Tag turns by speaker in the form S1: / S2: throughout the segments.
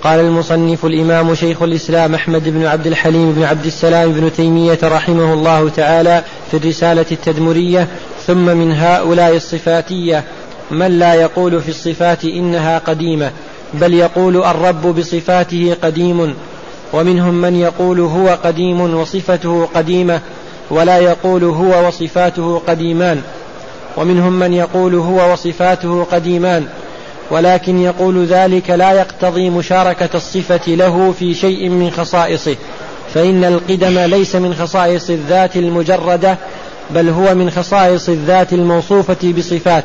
S1: قال المصنف الإمام شيخ الإسلام أحمد بن عبد الحليم بن عبد السلام بن تيمية رحمه الله تعالى في الرسالة التدمرية: ثم من هؤلاء الصفاتية من لا يقول في الصفات إنها قديمة، بل يقول الرب بصفاته قديم، ومنهم من يقول هو قديم وصفته قديمة ولا يقول هو وصفاته قديمان، ومنهم من يقول هو وصفاته قديمان ولكن يقول ذلك لا يقتضي مشاركة الصفة له في شيء من خصائصه، فإن القدم ليس من خصائص الذات المجردة، بل هو من خصائص الذات الموصوفة بصفات.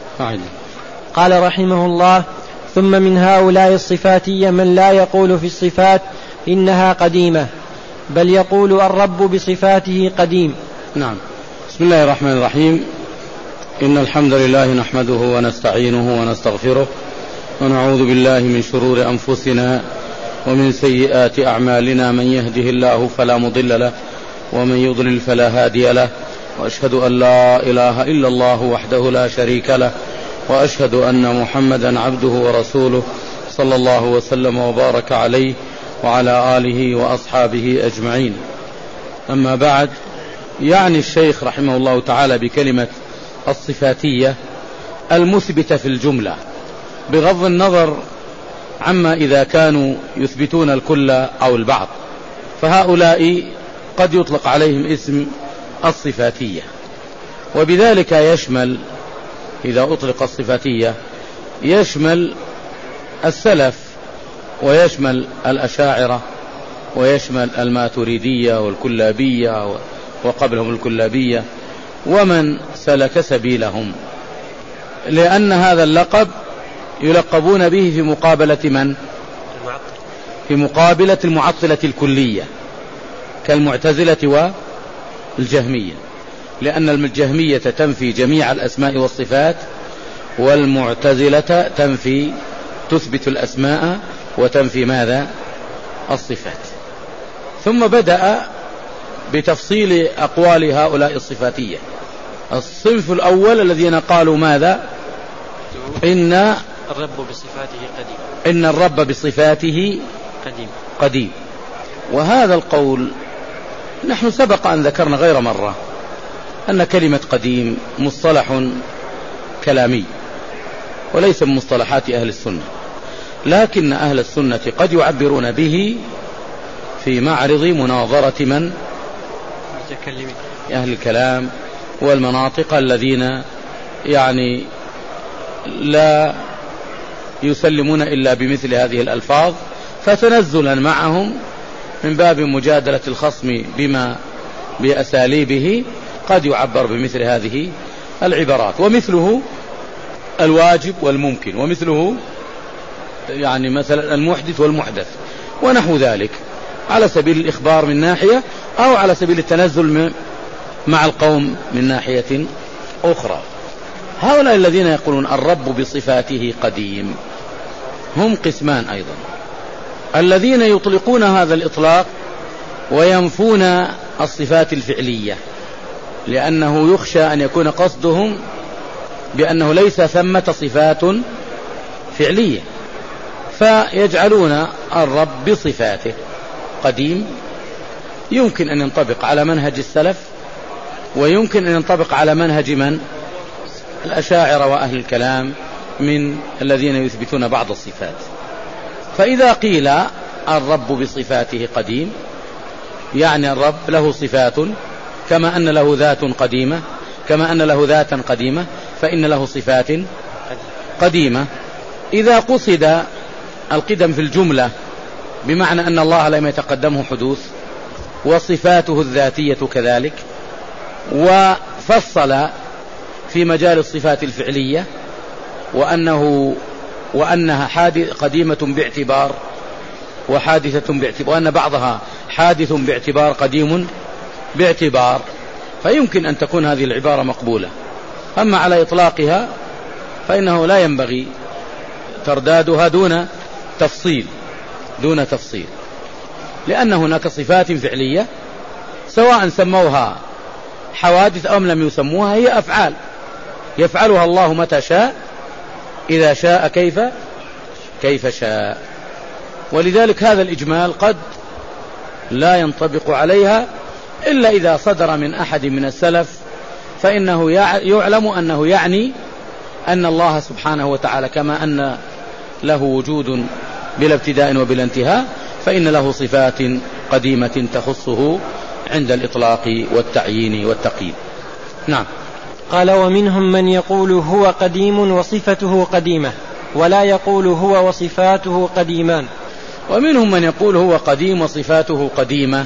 S1: قال رحمه الله: ثم من هؤلاء الصفاتية من لا يقول في الصفات إنها قديمة، بل يقول الرب بصفاته قديم.
S2: نعم. بسم الله الرحمن الرحيم. إن الحمد لله نحمده ونستعينه ونستغفره، ونعوذ بالله من شرور أنفسنا ومن سيئات أعمالنا، من يهده الله فلا مضل له ومن يضلل فلا هادي له، وأشهد أن لا إله إلا الله وحده لا شريك له، وأشهد أن محمدا عبده ورسوله صلى الله وسلم وبارك عليه وعلى آله وأصحابه أجمعين. أما بعد، يعني الشيخ رحمه الله تعالى بكلمة الصفاتية المثبتة في الجملة، بغض النظر عما إذا كانوا يثبتون الكل أو البعض، فهؤلاء قد يطلق عليهم اسم الصفاتية، وبذلك يشمل، إذا أطلق الصفاتية يشمل السلف ويشمل الأشاعرة ويشمل الماتريدية والكلابية وقبلهم الكلابية ومن سلك سبيلهم، لأن هذا اللقب يلقبون به في مقابلة من؟ في مقابلة المعطلة الكلية كالمعتزلة والجهمية، لأن الجهمية تنفي جميع الأسماء والصفات، والمعتزلة تثبت الأسماء وتنفي ماذا؟ الصفات. ثم بدأ بتفصيل أقوال هؤلاء الصفاتية. الصنف الأول الذين قالوا ماذا؟ إن الرب بصفاته قديم. وهذا القول نحن سبق أن ذكرنا غير مرة أن كلمة قديم مصطلح كلامي وليس من مصطلحات أهل السنة، لكن أهل السنة قد يعبرون به في معرض مناظرة من؟ أهل الكلام والمناطق الذين يعني لا يسلمون إلا بمثل هذه الألفاظ، فتنزلا معهم من باب مجادلة الخصم بأساليبه قد يعبر بمثل هذه العبارات، ومثله الواجب والممكن، ومثله يعني مثلا المحدث والمحدث ونحو ذلك، على سبيل الإخبار من ناحية، أو على سبيل التنزل مع القوم من ناحية أخرى. هؤلاء الذين يقولون الرب بصفاته قديم هم قسمان أيضا: الذين يطلقون هذا الإطلاق وينفون الصفات الفعلية، لأنه يخشى أن يكون قصدهم بأنه ليس ثمة صفات فعلية، فيجعلون الرب بصفاته قديم. يمكن أن ينطبق على منهج السلف، ويمكن أن ينطبق على منهج من؟ الأشاعرة وأهل الكلام من الذين يثبتون بعض الصفات. فإذا قيل الرب بصفاته قديم، يعني الرب له صفات كما أن له ذات قديمة، كما أن له ذاتا قديمة فإن له صفات قديمة. إذا قصد القدم في الجملة بمعنى أن الله لم يتقدمه حدوث وصفاته الذاتية كذلك، وفصل في مجال الصفات الفعلية وأنها قديمة باعتبار وحادثة باعتبار، وأن بعضها حادث باعتبار قديم باعتبار، فيمكن أن تكون هذه العبارة مقبولة. أما على إطلاقها فإنه لا ينبغي تردادها دون تفصيل، لأن هناك صفات فعلية سواء سموها حوادث أو لم يسموها، هي أفعال يفعلها الله متى شاء إذا شاء كيف شاء. ولذلك هذا الإجمال قد لا ينطبق عليها إلا إذا صدر من أحد من السلف، فإنه يعلم أنه يعني أن الله سبحانه وتعالى كما أن له وجود بلا ابتداء وبلا انتهاء، فإن له صفات قديمة تخصه عند الإطلاق والتعيين والتقييد. نعم.
S1: قال: ومنهم من يقول هو قديم وصفته قديمة، ولا يقول هو وصفاته قديمان.
S2: ومنهم من يقول هو قديم وصفاته قديمة،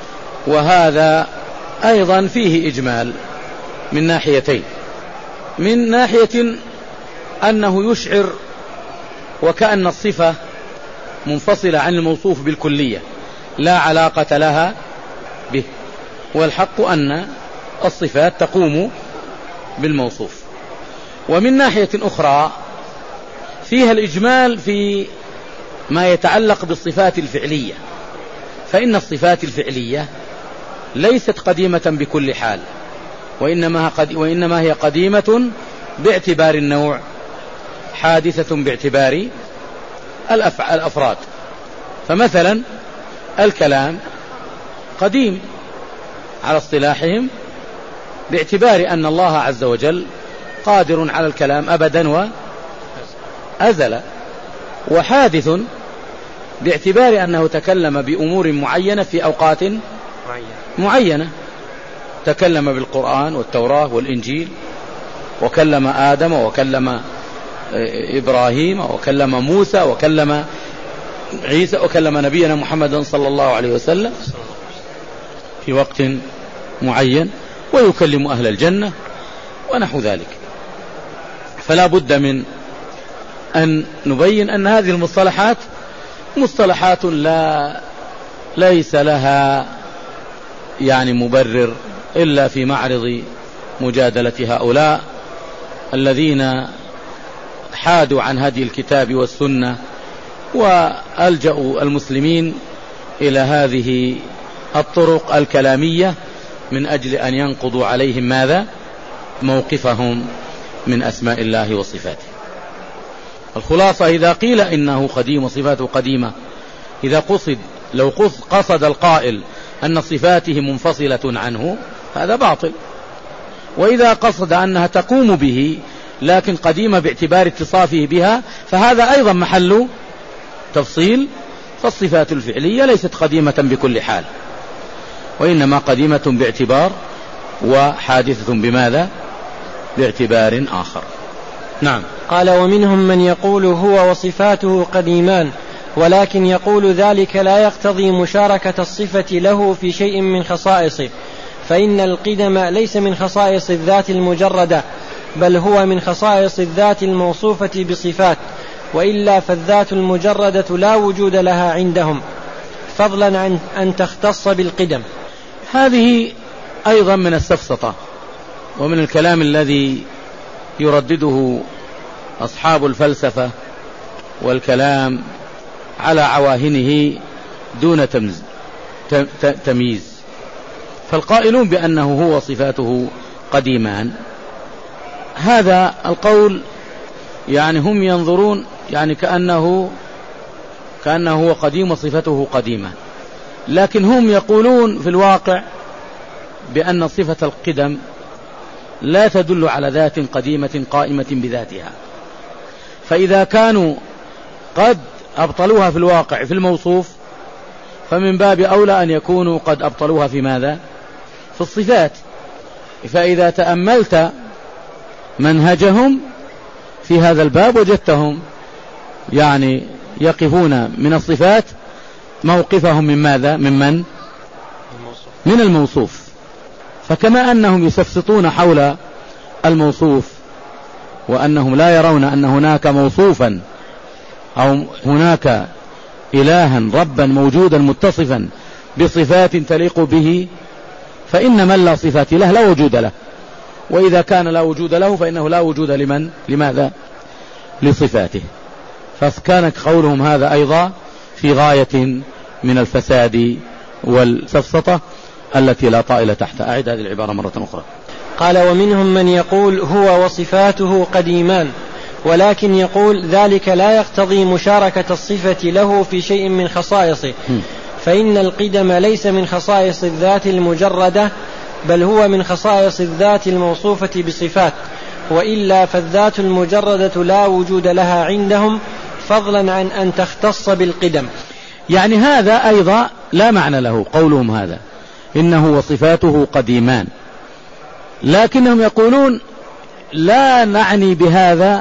S2: وهذا أيضا فيه إجمال من ناحيتين. من ناحية أنه يشعر وكأن الصفة منفصلة عن الموصوف بالكلية لا علاقة لها به، والحق أن الصفات تقوم بالموصوف. ومن ناحية أخرى فيها الإجمال في ما يتعلق بالصفات الفعلية، فإن الصفات الفعلية ليست قديمة بكل حال، وإنما هي قديمة باعتبار النوع، حادثة باعتبار الأفراد. فمثلا الكلام قديم على اصطلاحهم باعتبار أن الله عز وجل قادر على الكلام أبدا وأزل، وحادث باعتبار أنه تكلم بأمور معينة في أوقات معينة، تكلم بالقرآن والتوراة والإنجيل، وكلم آدم وكلم إبراهيم وكلم موسى وكلم عيسى وكلم نبينا محمد صلى الله عليه وسلم في وقت معين، ويكلم أهل الجنة ونحو ذلك. فلا بد من أن نبين أن هذه المصطلحات مصطلحات ليس لها يعني مبرر إلا في معرض مجادلة هؤلاء الذين حادوا عن هدي الكتاب والسنة وألجأوا المسلمين إلى هذه الطرق الكلامية من أجل أن ينقضوا عليهم ماذا؟ موقفهم من أسماء الله وصفاته. الخلاصة إذا قيل إنه قديم وصفاته قديمة، إذا لو قصد القائل أن صفاته منفصلة عنه هذا باطل، وإذا قصد أنها تقوم به لكن قديمة باعتبار اتصافه بها فهذا أيضا محل تفصيل. فالصفات الفعلية ليست قديمة بكل حال، وإنما قديمة باعتبار، وحادثة بماذا؟ باعتبار آخر. نعم.
S1: قال: ومنهم من يقول هو وصفاته قديمان، ولكن يقول ذلك لا يقتضي مشاركة الصفة له في شيء من خصائصه، فإن القدم ليس من خصائص الذات المجردة، بل هو من خصائص الذات الموصوفة بصفات، وإلا فالذات المجردة لا وجود لها عندهم، فضلا عن أن تختص بالقدم.
S2: هذه أيضا من السفسطة ومن الكلام الذي يردده أصحاب الفلسفة والكلام على عواهنه دون تمييز. فالقائلون بأنه هو صفاته قديمان، هذا القول يعني هم ينظرون يعني كأنه هو قديم وصفته قديمة، لكن هم يقولون في الواقع بأن صفة القدم لا تدل على ذات قديمة قائمة بذاتها، فإذا كانوا قد أبطلوها في الواقع في الموصوف فمن باب أولى أن يكونوا قد أبطلوها في ماذا؟ في الصفات. فإذا تأملت منهجهم في هذا الباب وجدتهم يعني يقفون من الصفات موقفهم من ماذا؟ من الموصوف. فكما أنهم يسفسطون حول الموصوف وأنهم لا يرون أن هناك موصوفا أو هناك إلها ربا موجودا متصفا بصفات تليق به، فإن من لا صفات له لا وجود له، وإذا كان لا وجود له فإنه لا وجود لمن؟ لماذا؟ لصفاته. فكان قولهم هذا أيضا في غاية من الفساد والسفسطة التي لا طائل تحتها. أعد هذه العبارة مرة أخرى.
S1: قال: ومنهم من يقول هو وصفاته قديمان، ولكن يقول ذلك لا يقتضي مشاركة الصفة له في شيء من خصائصه، فإن القدم ليس من خصائص الذات المجردة، بل هو من خصائص الذات الموصوفة بصفات، وإلا فالذات المجردة لا وجود لها عندهم، فضلا عن أن تختص بالقدم.
S2: يعني هذا أيضا لا معنى له قولهم هذا إنه وصفاته قديمان، لكنهم يقولون لا نعني بهذا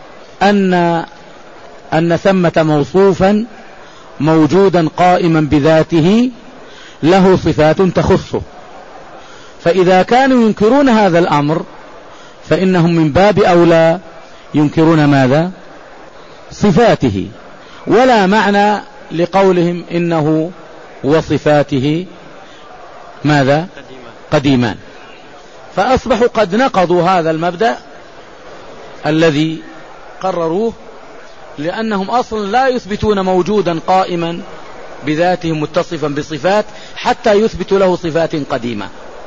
S2: أن ثمة موصوفا موجودا قائما بذاته له صفات تخصه، فإذا كانوا ينكرون هذا الأمر فإنهم من باب أولى ينكرون ماذا؟ صفاته، ولا معنى لقولهم إنه وصفاته ماذا؟ قديمان. فأصبحوا قد نقضوا هذا المبدأ الذي قرروه، لأنهم أصلا لا يثبتون موجودا قائما بذاته متصفا بصفات حتى يثبتوا له صفات قديمة،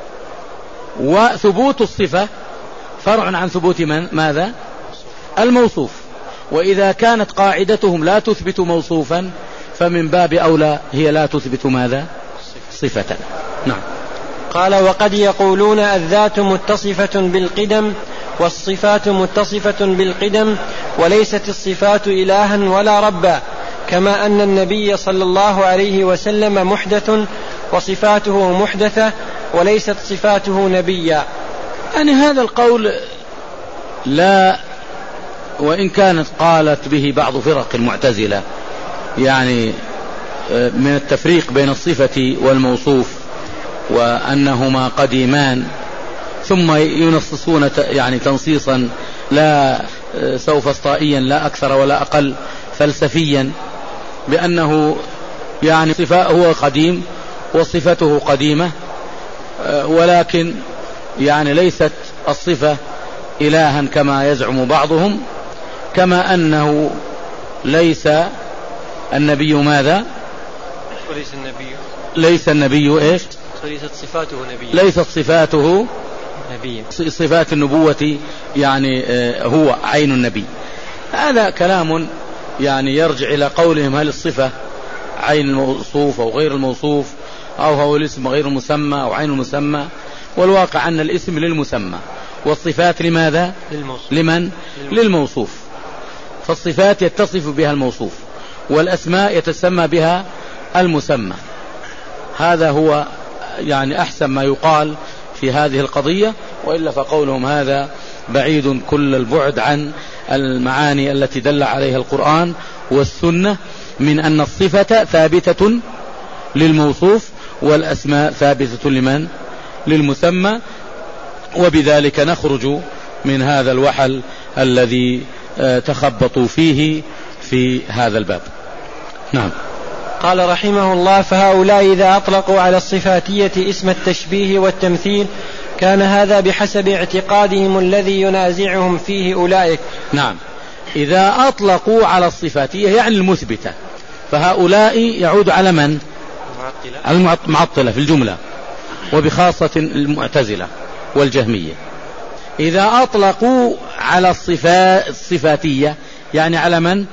S2: وثبوت الصفة فرع عن ثبوت ماذا؟ الموصوف. وإذا كانت قاعدتهم لا تثبت موصوفا فمن باب أولى هي لا تثبت ماذا؟ صفة. نعم.
S1: قال وقد يقولون الذات متصفة بالقدم والصفات متصفة بالقدم، وليست الصفات إلها ولا ربا، كما أن النبي صلى الله عليه وسلم محدث وصفاته محدثة وليست صفاته نبيا.
S2: يعني هذا القول لا، وإن كانت قالت به بعض فرق المعتزلة يعني من التفريق بين الصفة والموصوف وأنهما قديمان، ثم ينصصون يعني تنصيصا لا سوفسطائيا لا أكثر ولا أقل فلسفيا، بأنه يعني صفة هو قديم وصفته قديمة، ولكن يعني ليست الصفة إلها كما يزعم بعضهم، كما أنه ليس النبي ماذا؟ ليس النبي إيش؟
S1: ليست صفاته نبيا.
S2: ليست صفاته
S1: نبيا.
S2: صفات النبوة يعني هو عين النبي. هذا كلام يعني يرجع إلى قولهم هل الصفة عين الموصوف أو غير الموصوف، أو هو الاسم غير المسمى أو عين المسمى، والواقع أن الاسم للمسمى والصفات لماذا؟ لمن؟ للموصوف. فالصفات يتصف بها الموصوف والأسماء يتسمى بها المسمى. هذا هو يعني أحسن ما يقال في هذه القضية، وإلا فقولهم هذا بعيد كل البعد عن المعاني التي دل عليها القرآن والسنة من أن الصفة ثابتة للموصوف والأسماء ثابتة لمن؟ للمسمى. وبذلك نخرج من هذا الوحل الذي تخبطوا فيه في هذا الباب. نعم.
S1: قال رحمه الله فهؤلاء إذا أطلقوا على الصفاتية اسم التشبيه والتمثيل كان هذا بحسب اعتقادهم الذي ينازعهم فيه أولئك.
S2: نعم. إذا أطلقوا على الصفاتية يعني المثبتة، فهؤلاء يعود على من؟ على المعطلة في الجملة، وبخاصة المعتزلة والجهمية. إذا أطلقوا على الصفاتية يعني على من؟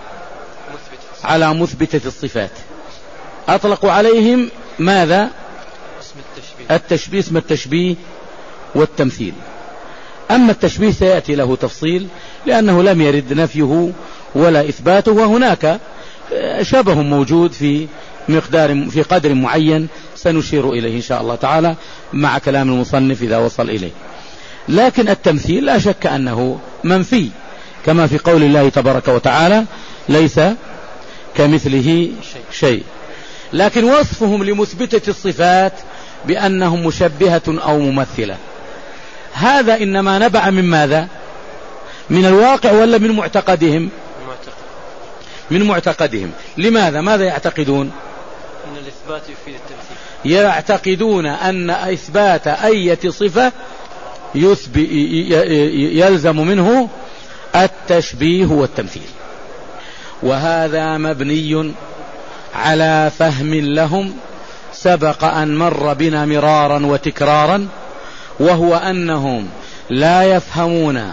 S2: على مثبتة الصفات. أطلقوا عليهم ماذا؟ التشبيه، اسم التشبيه والتمثيل. أما التشبيه سيأتي له تفصيل لأنه لم يرد نفيه ولا إثباته، وهناك شبه موجود في قدر معين سنشير إليه إن شاء الله تعالى مع كلام المصنف إذا وصل إليه. لكن التمثيل لا شك أنه منفي، كما في قول الله تبارك وتعالى ليس كمثله شيء. لكن وصفهم لمثبتة الصفات بأنهم مشبهة أو ممثلة، هذا إنما نبع من ماذا؟ من الواقع ولا من معتقدهم؟ من معتقدهم. لماذا؟ ماذا يعتقدون؟
S1: أن الإثبات يفيد التمثيل.
S2: يعتقدون أن إثبات أي صفة يلزم منه التشبيه والتمثيل، وهذا مبني على فهم لهم سبق أن مر بنا مرارا وتكرارا، وهو أنهم لا يفهمون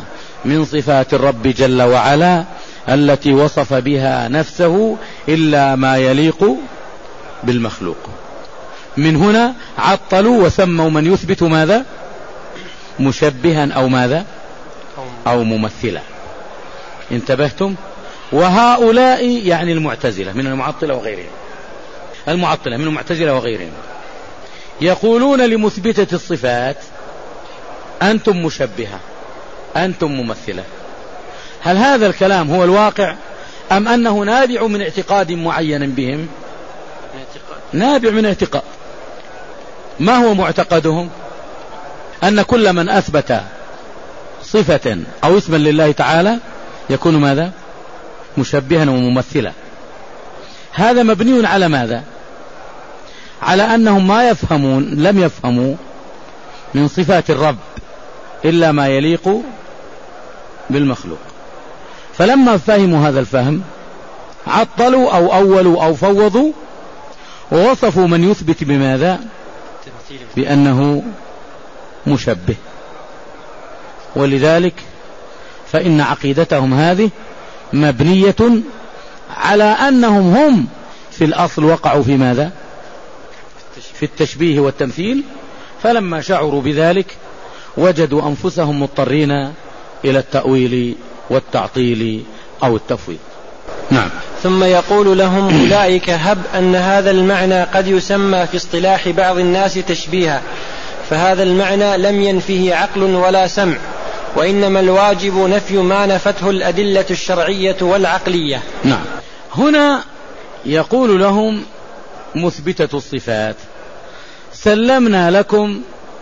S2: من صفات الرب جل وعلا التي وصف بها نفسه إلا ما يليق بالمخلوق. من هنا عطلوا وسموا من يثبت ماذا؟ مشبها أو ماذا؟ أو ممثلا. انتبهتم؟ وهؤلاء يعني المعتزلة من المعطلة وغيرهم، المعطلة من المعتزلة وغيرهم يقولون لمثبتة الصفات أنتم مشبهة، أنتم ممثلة. هل هذا الكلام هو الواقع أم أنه نابع من اعتقاد معين بهم؟ نابع من اعتقاد. ما هو معتقدهم؟ أن كل من أثبت صفة أو اسما لله تعالى يكون ماذا؟ مشبها وممثلا. هذا مبني على ماذا؟ على أنهم ما يفهمون، لم يفهموا من صفات الرب إلا ما يليق بالمخلوق. فلما فهموا هذا الفهم عطلوا أو أولوا أو فوضوا ووصفوا من يثبت بماذا؟ بأنه مشبه. ولذلك فإن عقيدتهم هذه مبنية على أنهم هم في الأصل وقعوا في ماذا؟ في التشبيه والتمثيل. فلما شعروا بذلك وجدوا أنفسهم مضطرين إلى التأويل والتعطيل أو التفويض. نعم.
S1: ثم يقول لهم أولئك هب أن هذا المعنى قد يسمى في اصطلاح بعض الناس تشبيها، فهذا المعنى لم ينفه عقل ولا سمع، وإنما الواجب نفي ما نفته الأدلة الشرعية والعقلية.
S2: نعم. هنا يقول لهم مثبتة الصفات سلمنا لكم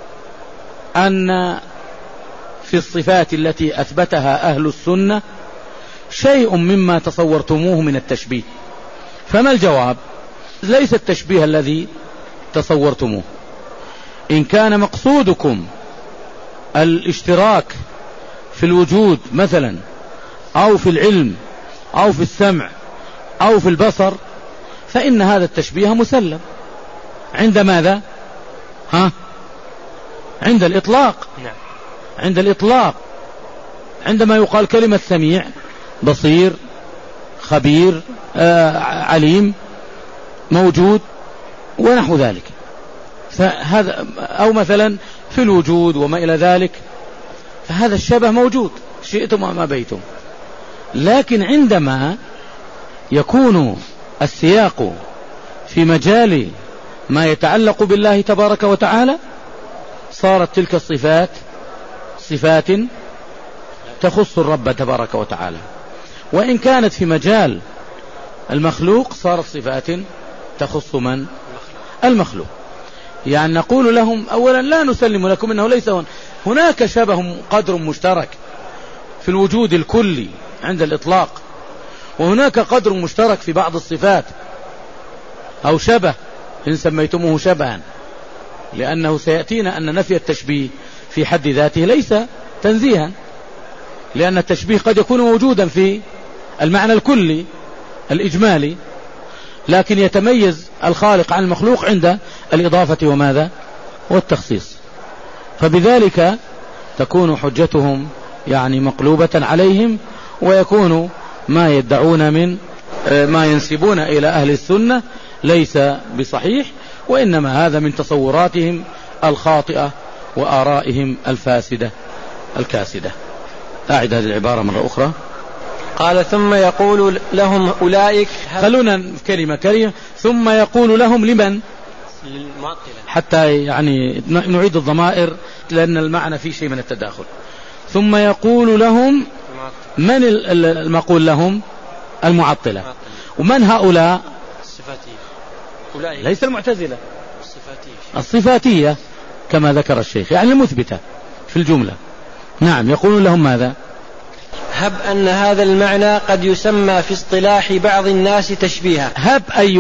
S2: أن في الصفات التي أثبتها أهل السنة شيء مما تصورتموه من التشبيه. فما الجواب؟ ليس التشبيه الذي تصورتموه. إن كان مقصودكم الاشتراك في الوجود مثلا أو في العلم أو في السمع أو في البصر فإن هذا التشبيه مسلم. عند ماذا؟ عند الإطلاق. عند الإطلاق، عندما يقال كلمة سميع بصير خبير عليم موجود ونحو ذلك، فهذا أو مثلا في الوجود وما إلى ذلك، فهذا الشبه موجود شئتم أم أبيتم. لكن عندما يكون السياق في مجال ما يتعلق بالله تبارك وتعالى صارت تلك الصفات صفات تخص الرب تبارك وتعالى، وإن كانت في مجال المخلوق صارت صفات تخص من؟ المخلوق. يعني نقول لهم أولا لا نسلم لكم أنه ليس هناك شبه قدر مشترك في الوجود الكلي عند الإطلاق، وهناك قدر مشترك في بعض الصفات أو شبه إن سميتموه شبها، لأنه سيأتينا أن نفي التشبيه في حد ذاته ليس تنزيها، لأن التشبيه قد يكون موجودا في المعنى الكلي الإجمالي، لكن يتميز الخالق عن المخلوق عند الإضافة وماذا؟ والتخصيص. فبذلك تكون حجتهم يعني مقلوبة عليهم، ويكون ما يدعون من ما ينسبون إلى أهل السنة ليس بصحيح، وإنما هذا من تصوراتهم الخاطئة وآرائهم الفاسدة الكاسدة. أعد هذه العبارة مرة أخرى.
S1: قال ثم يقول لهم أولئك،
S2: خلونا كلمة ثم يقول لهم لمن؟
S1: للمعطلة،
S2: حتى يعني نعيد الضمائر لأن المعنى فيه شيء من التداخل. ثم يقول لهم من المقول لهم؟ المعطلة. ومن هؤلاء؟
S1: الصفاتية،
S2: ليس المعتزلة، الصفاتية كما ذكر الشيخ، يعني المثبتة في الجملة. نعم. يقولون لهم ماذا؟
S1: هب أن هذا المعنى قد يسمى في اصطلاح بعض الناس تشبيها.
S2: هب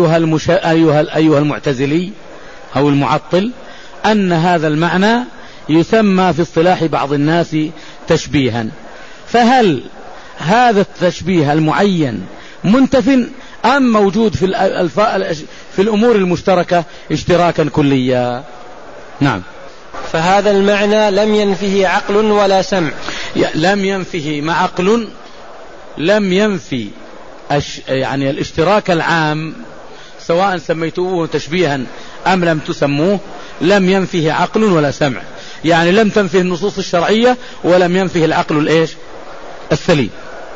S2: أيها المعتزلي أو المعطل أن هذا المعنى يسمى في اصطلاح بعض الناس تشبيها، فهل هذا التشبيه المعين منتف أم موجود في الأمور المشتركة اشتراكا كليا؟ نعم.
S1: فهذا المعنى لم ينفه عقل ولا سمع.
S2: لم ينفه مع عقل، لم ينفي يعني الاشتراك العام سواء سميتوه تشبيها أم لم تسموه، لم ينفه عقل ولا سمع، يعني لم تنفه النصوص الشرعية ولم ينفه العقل الإيش السليم.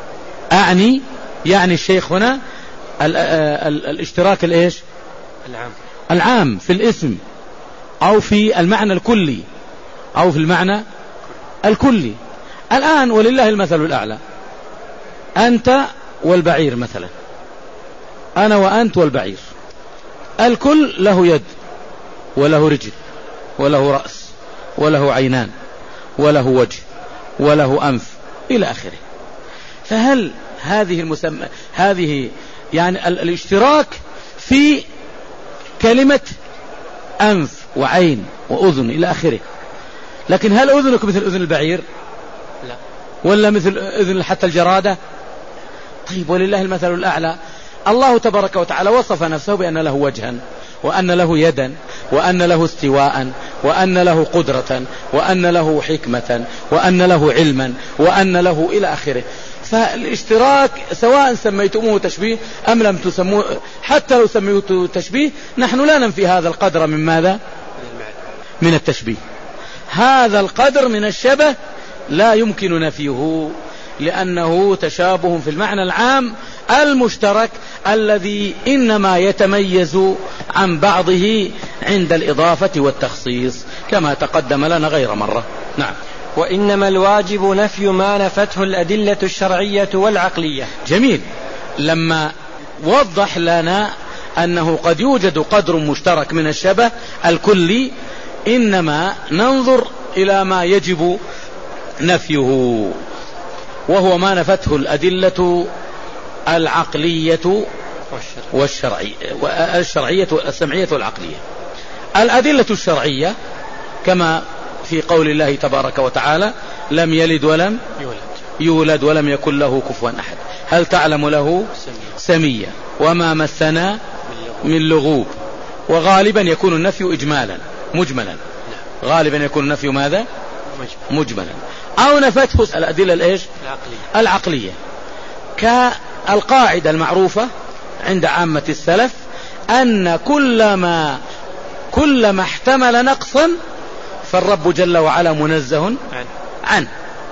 S2: يعني الشيخ هنا الاشتراك الإيش العام في الاسم أو في المعنى الكلي أو في المعنى الكلي. الآن ولله المثل الأعلى، أنت والبعير مثلا، أنا وأنت والبعير، الكل له يد وله رجل وله رأس وله عينان وله وجه وله أنف إلى آخره. فهل هذه يعني الاشتراك في كلمة أنف وعين وأذن إلى آخره، لكن هل أذنك مثل أذن البعير؟
S1: لا.
S2: ولا مثل أذن حتى الجرادة؟ طيب ولله المثل الأعلى. الله تبارك وتعالى وصف نفسه بأن له وجها وأن له يدا وأن له استواء وأن له قدرة وأن له حكمة وأن له علما وأن له إلى آخره. فالاشتراك سواء سميتموه تشبيه أم لم تسموه، حتى لو سميته تشبيه نحن لا ننفي هذا القدر من ماذا؟ من التشبيه. هذا القدر من الشبه لا يمكن نفيه، لأنه تشابه في المعنى العام المشترك الذي إنما يتميز عن بعضه عند الإضافة والتخصيص كما تقدم لنا غير مرة. نعم.
S1: وإنما الواجب نفي ما نفته الأدلة الشرعية والعقلية.
S2: جميل. لما وضح لنا أنه قد يوجد قدر مشترك من الشبه الكلي، إنما ننظر إلى ما يجب نفيه، وهو ما نفته الأدلة العقلية والشرعية السمعية والعقلية. الأدلة الشرعية كما في قول الله تبارك وتعالى: لم يلد ولم يولد ولم يكن له كفوا أحد. هل تعلم له سميا وما مسنا من لغوب. وغالبا يكون النفي إجمالا مجملا، غالبا يكون النفي ماذا؟ مجملا. أو نفته الأدلة الإيش؟ العقلية. كالقاعدة المعروفة عند عامة السلف أن كلما احتمل نقصا فالرب جل وعلا منزه عنه.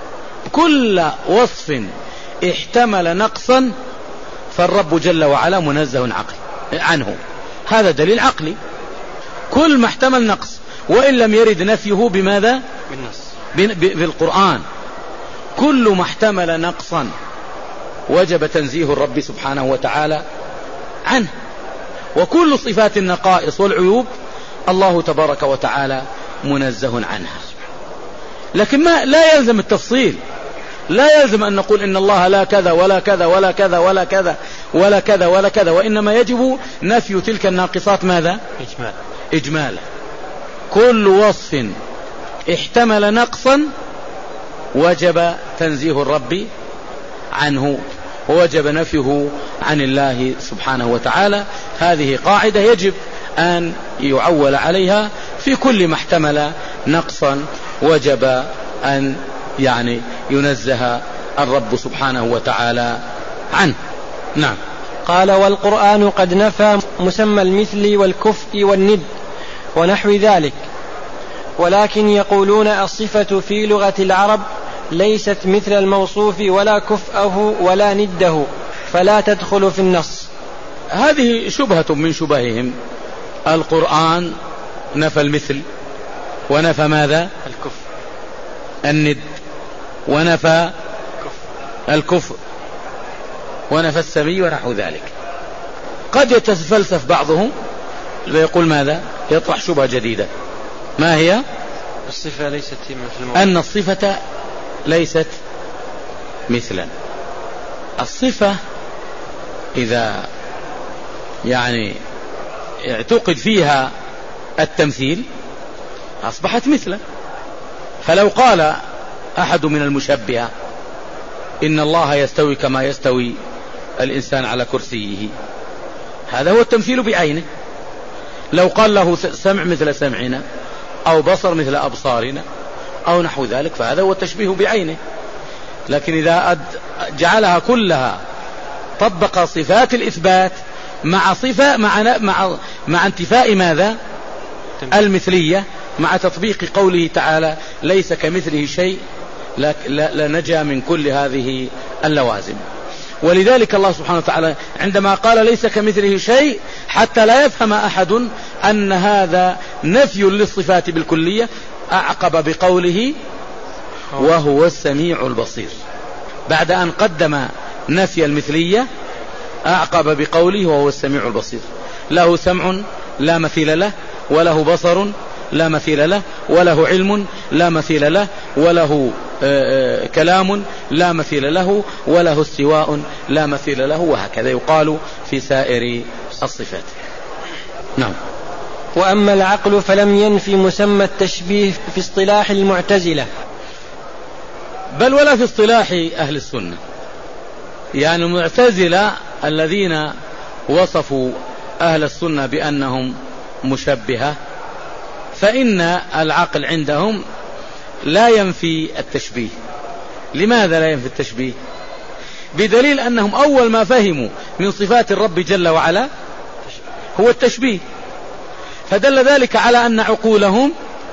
S2: كل وصف احتمل نقصا فالرب جل وعلا منزه عنه. هذا دليل عقلي. كل ما احتمل نقص وإن لم يرد نفيه بماذا؟ بالقرآن. كل ما احتمل نقصا وجب تنزيه الرب سبحانه وتعالى عنه. وكل صفات النقائص والعيوب الله تبارك وتعالى منزه عنها. لكن لا يلزم التفصيل، لا يلزم أن نقول إن الله لا كذا ولا كذا ولا كذا ولا كذا ولا كذا ولا كذا، وإنما يجب نفي تلك الناقصات ماذا؟ إجمالا. كل وصف احتمل نقصا وجب تنزيه الرب عنه ووجب نفيه عن الله سبحانه وتعالى. هذه قاعدة يجب أن يعول عليها في كل ما احتمل نقصا وجب أن يعني ينزه الرب سبحانه وتعالى عنه. نعم.
S1: قال: والقرآن قد نفى مسمى المثل والكفء والند ونحو ذلك، ولكن يقولون الصفة في لغة العرب ليست مثل الموصوف ولا كفءه ولا نده، فلا تدخل في النص.
S2: هذه شبهة من شبههم. القرآن نفى المثل ونفى ماذا؟ الند، ونفى الكفء، ونفى السمي ونحو ذلك. قد يتفلسف بعضهم ويقول ماذا؟ يطرح شبهة جديدة. ما هي؟
S1: الصفة ليست مثل
S2: أن الصفة ليست مثلا. الصفة إذا يعني اعتقد فيها التمثيل أصبحت مثلا. فلو قال أحد من المشبهة إن الله يستوي كما يستوي الإنسان على كرسيه، هذا هو التمثيل بعينه. لو قال له سمع مثل سمعنا أو بصر مثل أبصارنا أو نحو ذلك، فهذا هو التشبيه بعينه. لكن إذا جعلها كلها طبق صفات الإثبات مع صفة مع انتفاء ماذا؟ المثلية، مع تطبيق قوله تعالى ليس كمثله شيء، لنجا من كل هذه اللوازم. ولذلك الله سبحانه وتعالى عندما قال ليس كمثله شيء حتى لا يفهم أحد أن هذا نفي للصفات بالكلية، أعقب بقوله وهو السميع البصير. بعد أن قدم نفي المثلية أعقب بقوله وهو السميع البصير. له سمع لا مثيل له، وله بصر لا مثيل له، وله علم لا مثيل له، وله كلام لا مثيل له، وله استواء لا مثيل له، وهكذا يقال في سائر الصفات. نعم.
S1: وأما العقل فلم ينفي مسمى التشبيه في اصطلاح المعتزلة،
S2: بل ولا في اصطلاح أهل السنة. يعني المعتزلة الذين وصفوا أهل السنة بأنهم مشبهة، فإن العقل عندهم لا ينفي التشبيه. لماذا لا ينفي التشبيه؟ بدليل أنهم أول ما فهموا من صفات الرب جل وعلا هو التشبيه، فدل ذلك على أن عقولهم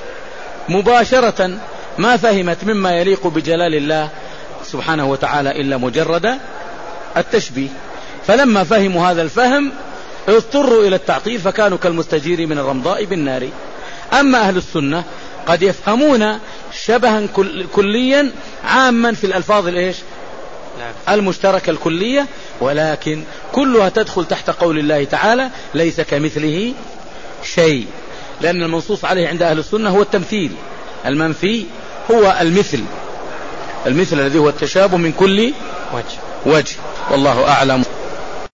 S2: مباشرة ما فهمت مما يليق بجلال الله سبحانه وتعالى إلا مجرد التشبيه. فلما فهموا هذا الفهم اضطروا إلى التعطيل، فكانوا كالمستجير من الرمضاء بالنار. أما أهل السنة قد يفهمون شبها كليا عاما في الألفاظ المشتركة الكلية، ولكن كلها تدخل تحت قول الله تعالى ليس كمثله شيء، لأن المنصوص عليه عند أهل السنة هو التمثيل، المنفي هو المثل الذي هو التشابه من كل وجه. والله أعلم.